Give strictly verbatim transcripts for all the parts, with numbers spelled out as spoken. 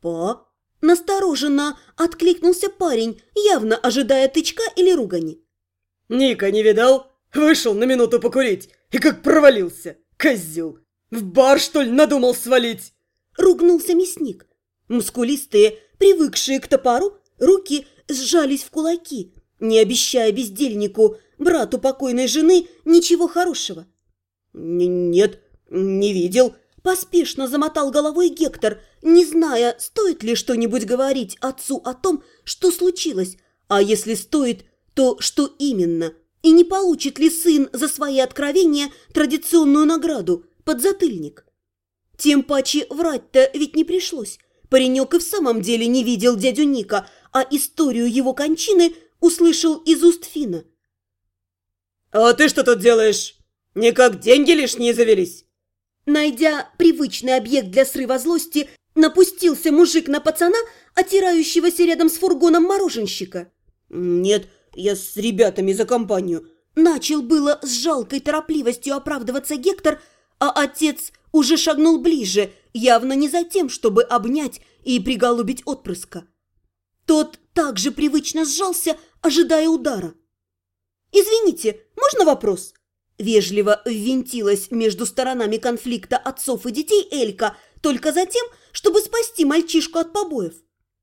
«Па?» – настороженно откликнулся парень, явно ожидая тычка или ругани. «Ника не видал? Вышел на минуту покурить и как провалился, козел! В бар, что ли, надумал свалить?» Ругнулся мясник. Мускулистые, привыкшие к топору, руки сжались в кулаки, не обещая бездельнику, брату покойной жены, ничего хорошего. «Нет, не видел», – поспешно замотал головой Гектор, не зная, стоит ли что-нибудь говорить отцу о том, что случилось, а если стоит, то что именно, и не получит ли сын за свои откровения традиционную награду – подзатыльник. Тем паче врать-то ведь не пришлось. Паренек и в самом деле не видел дядю Ника, а историю его кончины услышал из уст Фина. «А ты что тут делаешь? Никак деньги лишние завелись?» Найдя привычный объект для срыва злости, напустился мужик на пацана, отирающегося рядом с фургоном мороженщика. «Нет, я с ребятами за компанию». Начал было с жалкой торопливостью оправдываться Гектор, а отец уже шагнул ближе, явно не за тем, чтобы обнять и приголубить отпрыска. Тот также привычно сжался, ожидая удара. «Извините, можно вопрос?» Вежливо ввинтилась между сторонами конфликта отцов и детей Элька, только за тем, чтобы спасти мальчишку от побоев.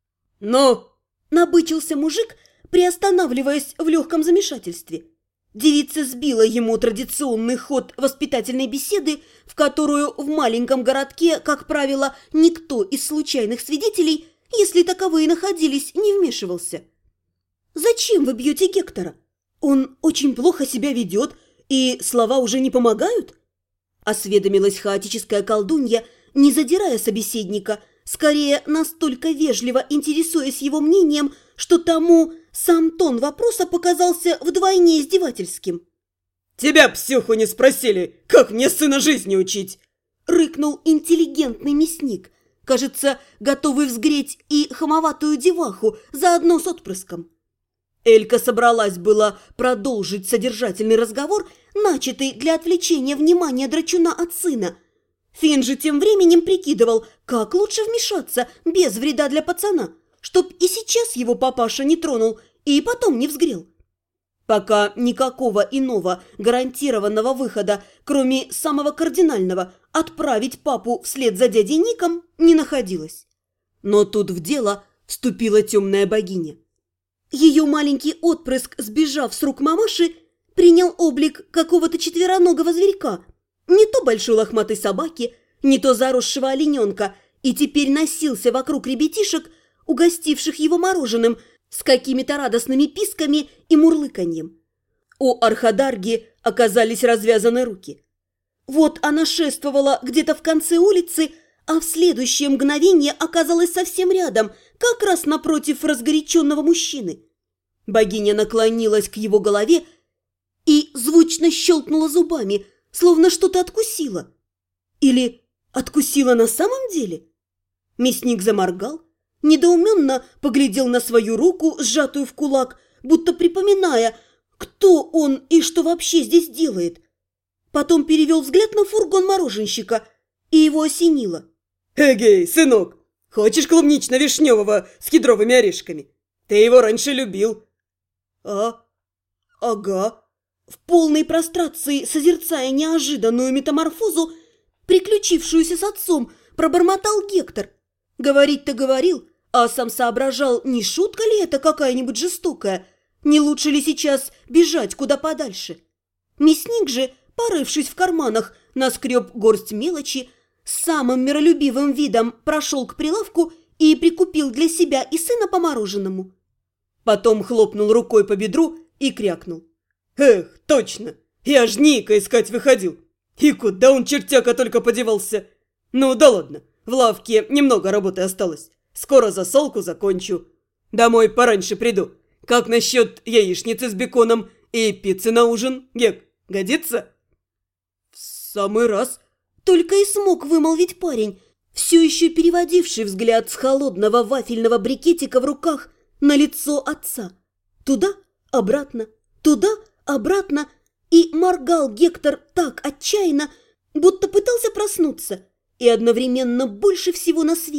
«Ну?» – набычился мужик, приостанавливаясь в легком замешательстве. Девица сбила ему традиционный ход воспитательной беседы, в которую в маленьком городке, как правило, никто из случайных свидетелей, если таковые находились, не вмешивался. «Зачем вы бьете Гектора? Он очень плохо себя ведет, и слова уже не помогают?» Осведомилась хаотическая колдунья, не задирая собеседника, скорее настолько вежливо интересуясь его мнением, что тому сам тон вопроса показался вдвойне издевательским. «Тебя, псюху, не спросили, как мне сына жизни учить?» – рыкнул интеллигентный мясник, кажется, готовый взгреть и хамоватую деваху заодно с отпрыском. Элька собралась было продолжить содержательный разговор, начатый для отвлечения внимания драчуна от сына. Фин же тем временем прикидывал, как лучше вмешаться без вреда для пацана, чтоб и сейчас его папаша не тронул и потом не взгрел. Пока никакого иного гарантированного выхода, кроме самого кардинального, отправить папу вслед за дядей Ником, не находилось. Но тут в дело вступила темная богиня. Ее маленький отпрыск, сбежав с рук мамаши, принял облик какого-то четвероногого зверька, не то большой лохматой собаки, не то заросшего олененка, и теперь носился вокруг ребятишек, угостивших его мороженым, с какими-то радостными писками и мурлыканьем. У Архадарги оказались развязаны руки. Вот она шествовала где-то в конце улицы, а в следующее мгновение оказалась совсем рядом, как раз напротив разгоряченного мужчины. Богиня наклонилась к его голове и звучно щелкнула зубами, словно что-то откусила. Или откусила на самом деле? Мясник заморгал, недоуменно поглядел на свою руку, сжатую в кулак, будто припоминая, кто он и что вообще здесь делает. Потом перевел взгляд на фургон мороженщика, и его осенило. «Эгей, сынок, хочешь клубнично-вишневого с кедровыми орешками? Ты его раньше любил». «А? Ага». В полной прострации, созерцая неожиданную метаморфозу, приключившуюся с отцом, пробормотал Гектор. Говорить-то говорил, а сам соображал, не шутка ли это какая-нибудь жестокая, не лучше ли сейчас бежать куда подальше. Мясник же, порывшись в карманах, наскреб горсть мелочи, с самым миролюбивым видом прошел к прилавку и прикупил для себя и сына по мороженому. Потом хлопнул рукой по бедру и крякнул. «Эх, точно! Я ж Ника искать выходил! И куда он, чертяка, только подевался? Ну да ладно, в лавке немного работы осталось. Скоро засолку закончу. Домой пораньше приду. Как насчет яичницы с беконом и пиццы на ужин, Гек? Годится?» «В самый раз!» Только и смог вымолвить парень, все еще переводивший взгляд с холодного вафельного брикетика в руках на лицо отца. Туда, обратно, туда, обратно, и моргал Гектор так отчаянно, будто пытался проснуться, и одновременно больше всего на свете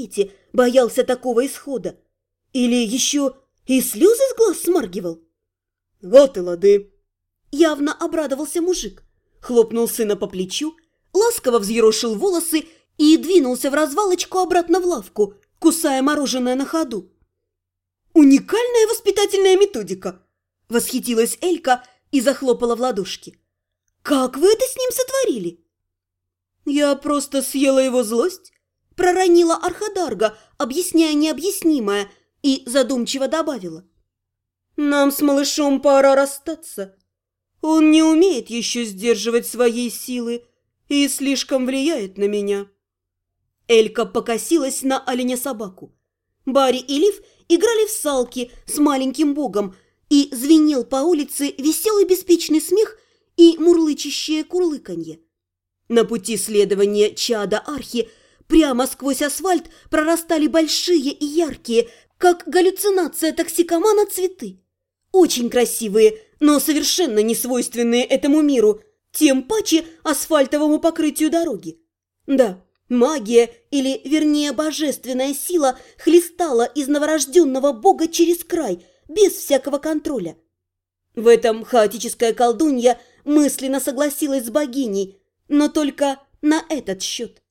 боялся такого исхода? Или еще и слезы с глаз смаргивал? Вот и лады. Явно обрадовался мужик, хлопнул сына по плечу, ласково взъерошил волосы и двинулся в развалочку обратно в лавку, кусая мороженое на ходу. «Уникальная воспитательная методика!» – восхитилась Элька и захлопала в ладошки. «Как вы это с ним сотворили?» «Я просто съела его злость», – проронила Архадарга, объясняя необъяснимое, и задумчиво добавила. «Нам с малышом пора расстаться. Он не умеет еще сдерживать своей силы и слишком влияет на меня». Элька покосилась на оленя-собаку. Барри и Лив играли в салки с маленьким богом, и звенел по улице веселый беспечный смех и мурлычащее курлыканье. На пути следования чада Архи прямо сквозь асфальт прорастали большие и яркие, как галлюцинация токсикомана, цветы. Очень красивые, но совершенно не свойственные этому миру, тем паче асфальтовому покрытию дороги. Да, магия, или, вернее, божественная сила хлестала из новорожденного бога через край, без всякого контроля. В этом хаотическая колдунья мысленно согласилась с богиней, но только на этот счет.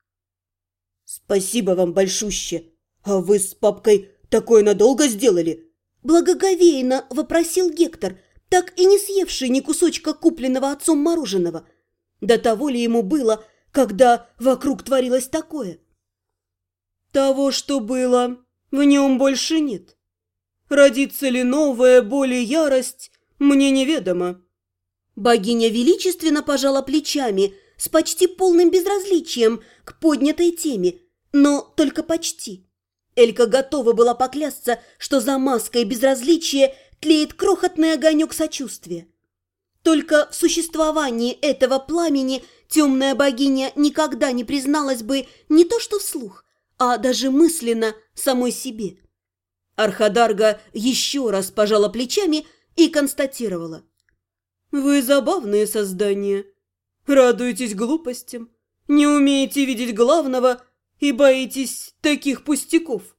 «Спасибо вам большуще! А вы с папкой такое надолго сделали?» Благоговейно вопросил Гектор, так и не съевший ни кусочка купленного отцом мороженого. До того ли ему было, когда вокруг творилось такое? «Того, что было, в нем больше нет. Родится ли новая боль и ярость, мне неведомо». Богиня величественно пожала плечами с почти полным безразличием к поднятой теме, но только почти. Элька готова была поклясться, что за маской безразличия тлеет крохотный огонек сочувствия. Только в существовании этого пламени темная богиня никогда не призналась бы не то что вслух, а даже мысленно самой себе. Архадарга еще раз пожала плечами и констатировала. «Вы забавные создания. Радуетесь глупостям, не умеете видеть главного и боитесь таких пустяков.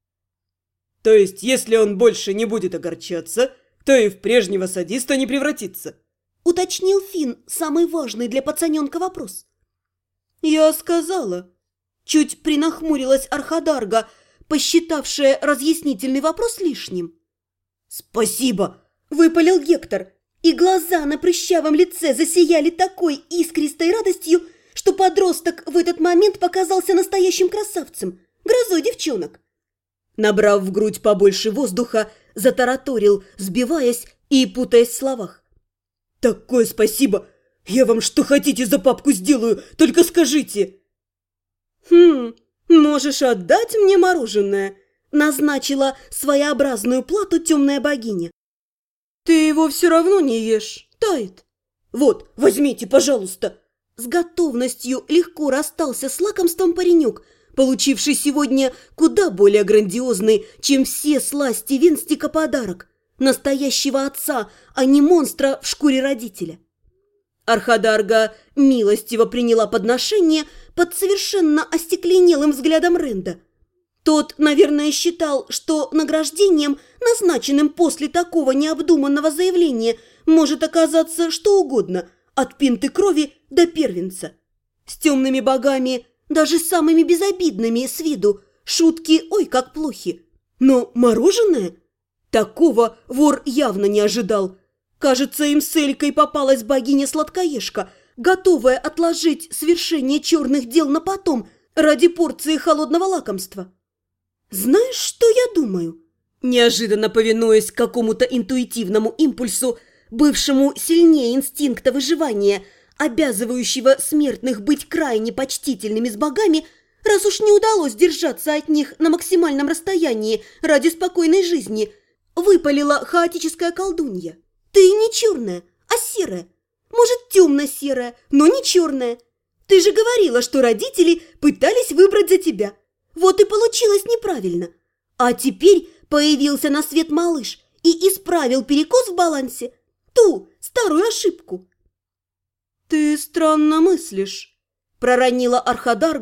То есть, если он больше не будет огорчаться, то и в прежнего садиста не превратится», уточнил Финн самый важный для пацаненка вопрос. «Я сказала». Чуть принахмурилась Архадарга, посчитавшая разъяснительный вопрос лишним. «Спасибо!» – выпалил Гектор, и глаза на прыщавом лице засияли такой искристой радостью, что подросток в этот момент показался настоящим красавцем, грозой девчонок. Набрав в грудь побольше воздуха, затараторил, сбиваясь и путаясь в словах. «Такое спасибо! Я вам что хотите за папку сделаю, только скажите!» «Хм, можешь отдать мне мороженое?» назначила своеобразную плату темная богиня. «Ты его все равно не ешь, тает. Вот, возьмите, пожалуйста!» С готовностью легко расстался с лакомством паренек, получивший сегодня куда более грандиозный, чем все сласти Венстика подарок. Настоящего отца, а не монстра в шкуре родителя. Архадарга милостиво приняла подношение под совершенно остекленелым взглядом Ренда. Тот, наверное, считал, что награждением, назначенным после такого необдуманного заявления, может оказаться что угодно, от пинты крови до первенца. С темными богами, даже самыми безобидными с виду, шутки ой как плохи. Но мороженое? Такого вор явно не ожидал. Кажется, им с Элькой попалась богиня-сладкоежка, готовая отложить свершение черных дел на потом ради порции холодного лакомства. «Знаешь, что я думаю?» Неожиданно повинуясь какому-то интуитивному импульсу, бывшему сильнее инстинкта выживания, обязывающего смертных быть крайне почтительными с богами, раз уж не удалось держаться от них на максимальном расстоянии ради спокойной жизни, выпалила хаотическая колдунья. «Ты не черная, а серая. Может, темно-серая, но не черная. Ты же говорила, что родители пытались выбрать за тебя. Вот и получилось неправильно. А теперь появился на свет малыш и исправил перекос в балансе, ту старую ошибку». «Ты странно мыслишь», – проронила Архадарга,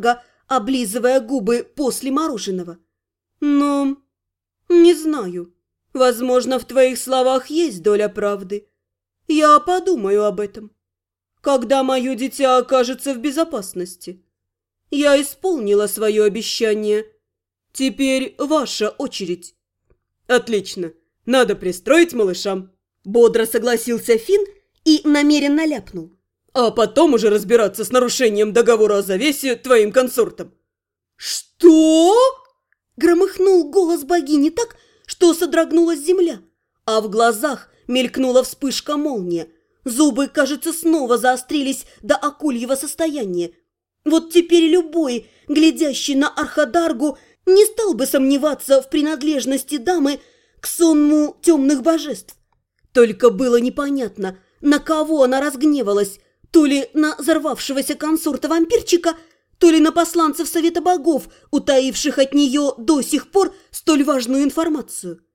облизывая губы после мороженого. «Но не знаю. Возможно, в твоих словах есть доля правды. Я подумаю об этом. Когда мое дитя окажется в безопасности. Я исполнила свое обещание. Теперь ваша очередь». «Отлично. Надо пристроить малышам». Бодро согласился Финн и намеренно ляпнул. «А потом уже разбираться с нарушением договора о завесе твоим консортом». «Что?» Громыхнул голос богини так, что содрогнулась земля, а в глазах мелькнула вспышка молнии. Зубы, кажется, снова заострились до акульего состояния. Вот теперь любой, глядящий на Архадаргу, не стал бы сомневаться в принадлежности дамы к сонму темных божеств. Только было непонятно, на кого она разгневалась, то ли на взорвавшегося консорта-вампирчика, то ли на посланцев Совета Богов, утаивших от нее до сих пор столь важную информацию.